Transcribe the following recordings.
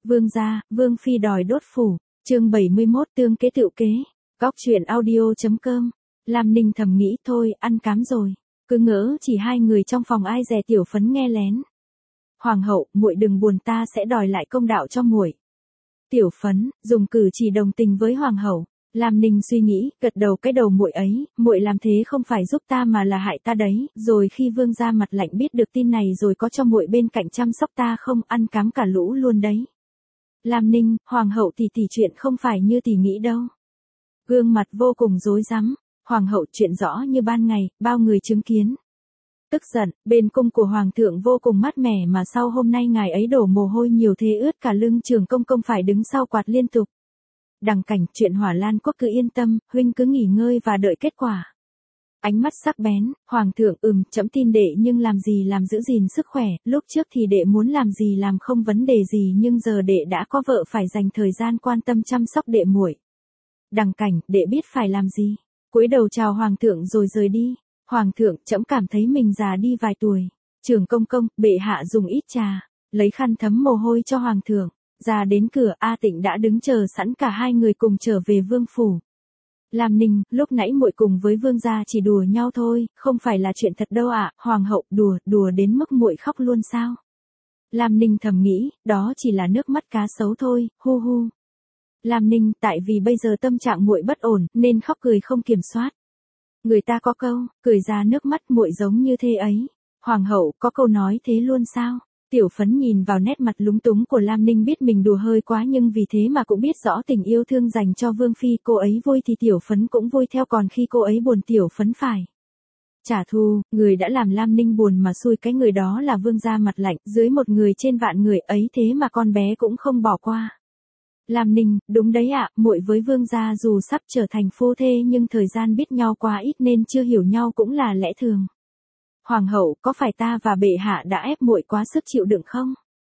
Vương gia, Vương phi đòi đốt phủ. Chương 71 tương kế tựu kế. Góc truyện audio.com. Lam Ninh thầm nghĩ thôi, ăn cám rồi. Cứ ngỡ chỉ hai người trong phòng ai dè Tiểu Phấn nghe lén. Hoàng hậu, muội đừng buồn, ta sẽ đòi lại công đạo cho muội. Tiểu Phấn dùng cử chỉ đồng tình với hoàng hậu. Lam Ninh suy nghĩ, gật đầu, cái đầu muội ấy, muội làm thế không phải giúp ta mà là hại ta đấy. Rồi khi vương gia mặt lạnh biết được tin này rồi có cho muội bên cạnh chăm sóc ta không, ăn cám cả lũ luôn đấy. Lam Ninh, hoàng hậu tỷ chuyện không phải như tỷ nghĩ đâu. Gương mặt vô cùng rối rắm. Hoàng hậu, chuyện rõ như ban ngày, bao người chứng kiến. Tức giận, bên cung của hoàng thượng vô cùng mát mẻ mà sau hôm nay ngài ấy đổ mồ hôi nhiều thế ướt cả lưng, Trường công công phải đứng sau quạt liên tục. Đằng Cảnh, chuyện Hỏa Lan quốc cứ yên tâm, huynh cứ nghỉ ngơi và đợi kết quả. Ánh mắt sắc bén, hoàng thượng, trẫm tin đệ nhưng làm gì làm giữ gìn sức khỏe, lúc trước thì đệ muốn làm gì làm không vấn đề gì nhưng giờ đệ đã có vợ phải dành thời gian quan tâm chăm sóc đệ muội. Đằng Cảnh, đệ biết phải làm gì. Cúi đầu chào hoàng thượng rồi rời đi. Hoàng thượng, trẫm cảm thấy mình già đi vài tuổi. Trường công công, bệ hạ dùng ít trà, lấy khăn thấm mồ hôi cho hoàng thượng. Ra đến cửa, A Tịnh đã đứng chờ sẵn, cả hai người cùng trở về vương phủ. Lam Ninh, lúc nãy muội cùng với vương gia chỉ đùa nhau thôi, không phải là chuyện thật đâu ạ. Hoàng hậu, đùa đến mức muội khóc luôn sao? Lam Ninh thầm nghĩ, đó chỉ là nước mắt cá sấu thôi, hu hu. Lam Ninh, tại vì bây giờ tâm trạng muội bất ổn, nên khóc cười không kiểm soát. Người ta có câu, cười ra nước mắt muội giống như thế ấy. Hoàng hậu, có câu nói thế luôn sao? Tiểu Phấn nhìn vào nét mặt lúng túng của Lam Ninh biết mình đùa hơi quá nhưng vì thế mà cũng biết rõ tình yêu thương dành cho Vương phi, cô ấy vui thì Tiểu Phấn cũng vui theo, còn khi cô ấy buồn Tiểu Phấn phải trả thù. Người đã làm Lam Ninh buồn mà xui cái người đó là vương gia mặt lạnh, dưới một người trên vạn người ấy thế mà con bé cũng không bỏ qua. Lam Ninh, đúng đấy ạ, muội với vương gia dù sắp trở thành phu thê nhưng thời gian biết nhau quá ít nên chưa hiểu nhau cũng là lẽ thường. Hoàng hậu, có phải ta và bệ hạ đã ép muội quá sức chịu đựng không?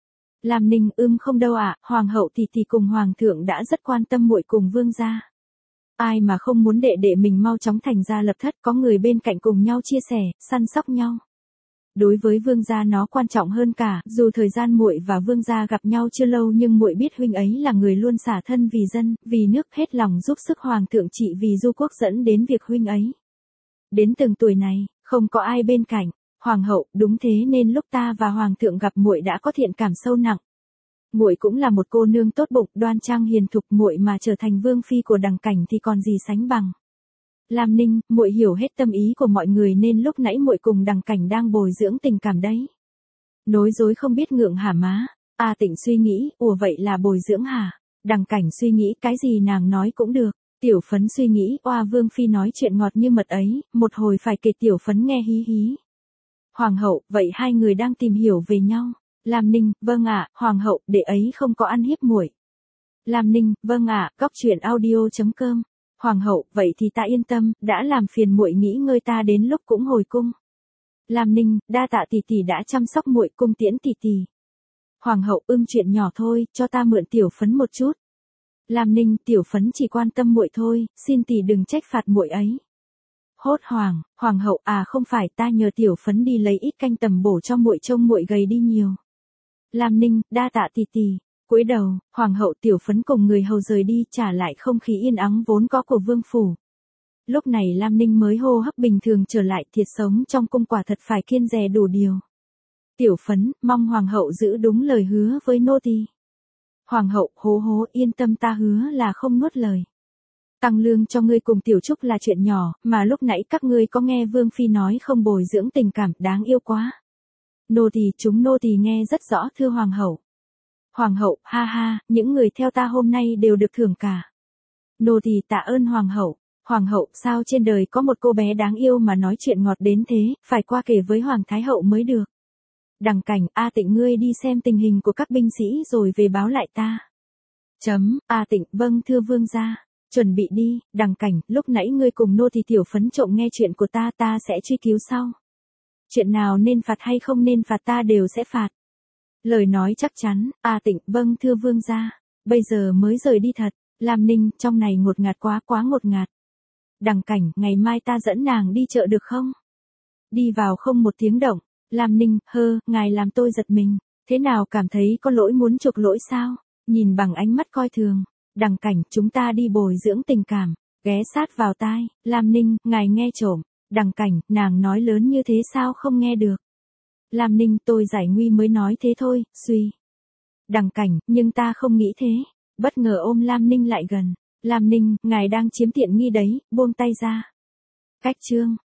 Lam Ninh, không đâu ạ, hoàng hậu thì cùng hoàng thượng đã rất quan tâm muội cùng vương gia. Ai mà không muốn đệ mình mau chóng thành gia lập thất, có người bên cạnh cùng nhau chia sẻ, săn sóc nhau. Đối với vương gia nó quan trọng hơn cả, dù thời gian muội và vương gia gặp nhau chưa lâu nhưng muội biết huynh ấy là người luôn xả thân vì dân, vì nước, hết lòng giúp sức hoàng thượng trị vì du quốc dẫn đến việc huynh ấy. Đến từng tuổi này, không có ai bên cạnh. Hoàng hậu, đúng thế nên lúc ta và hoàng thượng gặp muội đã có thiện cảm sâu nặng. Muội cũng là một cô nương tốt bụng, đoan trang hiền thục, muội mà trở thành vương phi của Đằng Cảnh thì còn gì sánh bằng. Lam Ninh, muội hiểu hết tâm ý của mọi người nên lúc nãy muội cùng Đằng Cảnh đang bồi dưỡng tình cảm đấy. Nói dối không biết ngượng hả má? A Tịnh suy nghĩ, ủa vậy là bồi dưỡng hả? Đằng Cảnh suy nghĩ, cái gì nàng nói cũng được. Tiểu Phấn suy nghĩ, oa vương phi nói chuyện ngọt như mật ấy, một hồi phải kể. Tiểu Phấn nghe hí hí. Hoàng hậu, vậy hai người đang tìm hiểu về nhau. Lam Ninh, vâng ạ, hoàng hậu, đệ ấy không có ăn hiếp muội. Lam Ninh, vâng ạ, góc truyện audio.com. Hoàng hậu, vậy thì ta yên tâm, đã làm phiền muội nghỉ ngơi, ta đến lúc cũng hồi cung. Lam Ninh, đa tạ tỷ đã chăm sóc muội, cung tiễn tỷ. Hoàng hậu, chuyện nhỏ thôi, cho ta mượn Tiểu Phấn một chút. Lam Ninh, Tiểu Phấn chỉ quan tâm muội thôi, xin tỷ đừng trách phạt muội ấy. Hốt hoảng, hoàng hậu, không phải, ta nhờ Tiểu Phấn đi lấy ít canh tầm bổ cho muội, trông muội gầy đi nhiều. Lam Ninh, đa tạ tỷ. Cúi đầu, hoàng hậu. Tiểu Phấn cùng người hầu rời đi, trả lại không khí yên ắng vốn có của vương phủ. Lúc này Lam Ninh mới hô hấp bình thường trở lại, thiệt sống trong cung quả thật phải kiêng dè đủ điều. Tiểu Phấn, mong hoàng hậu giữ đúng lời hứa với nô tỳ. Hoàng hậu, hố, yên tâm, ta hứa là không nuốt lời. Tăng lương cho ngươi cùng Tiểu Trúc là chuyện nhỏ, mà lúc nãy các ngươi có nghe vương phi nói không bồi dưỡng tình cảm, đáng yêu quá. Chúng nô tỳ nghe rất rõ thưa hoàng hậu. Hoàng hậu, ha, những người theo ta hôm nay đều được thưởng cả. Nô tỳ tạ ơn hoàng hậu. Hoàng hậu, sao trên đời có một cô bé đáng yêu mà nói chuyện ngọt đến thế, phải qua kể với hoàng thái hậu mới được. Đằng Cảnh, A Tịnh, ngươi đi xem tình hình của các binh sĩ rồi về báo lại ta. A Tịnh, vâng thưa vương gia. Chuẩn bị đi. Đằng Cảnh, lúc nãy ngươi cùng nô tỳ Tiểu Phấn trộm nghe chuyện của ta sẽ truy cứu sau. Chuyện nào nên phạt hay không nên phạt ta đều sẽ phạt. Lời nói chắc chắn. A Tịnh, vâng thưa vương gia. Bây giờ mới rời đi thật. Lam Ninh, trong này ngột ngạt quá ngột ngạt. Đằng Cảnh, ngày mai ta dẫn nàng đi chợ được không? Đi vào không một tiếng động. Lam Ninh, ngài làm tôi giật mình. Thế nào, cảm thấy có lỗi muốn chuộc lỗi sao? nhìn bằng ánh mắt coi thường. Đằng Cảnh, chúng ta đi bồi dưỡng tình cảm, ghé sát vào tai, Lam Ninh, ngài nghe trộm. Đằng Cảnh, nàng nói lớn như thế sao không nghe được. Lam Ninh, tôi giải nguy mới nói thế thôi, suy. Đằng Cảnh, nhưng ta không nghĩ thế. Bất ngờ ôm Lam Ninh lại gần. Lam Ninh, ngài đang chiếm tiện nghi đấy, buông tay ra. Cách chương.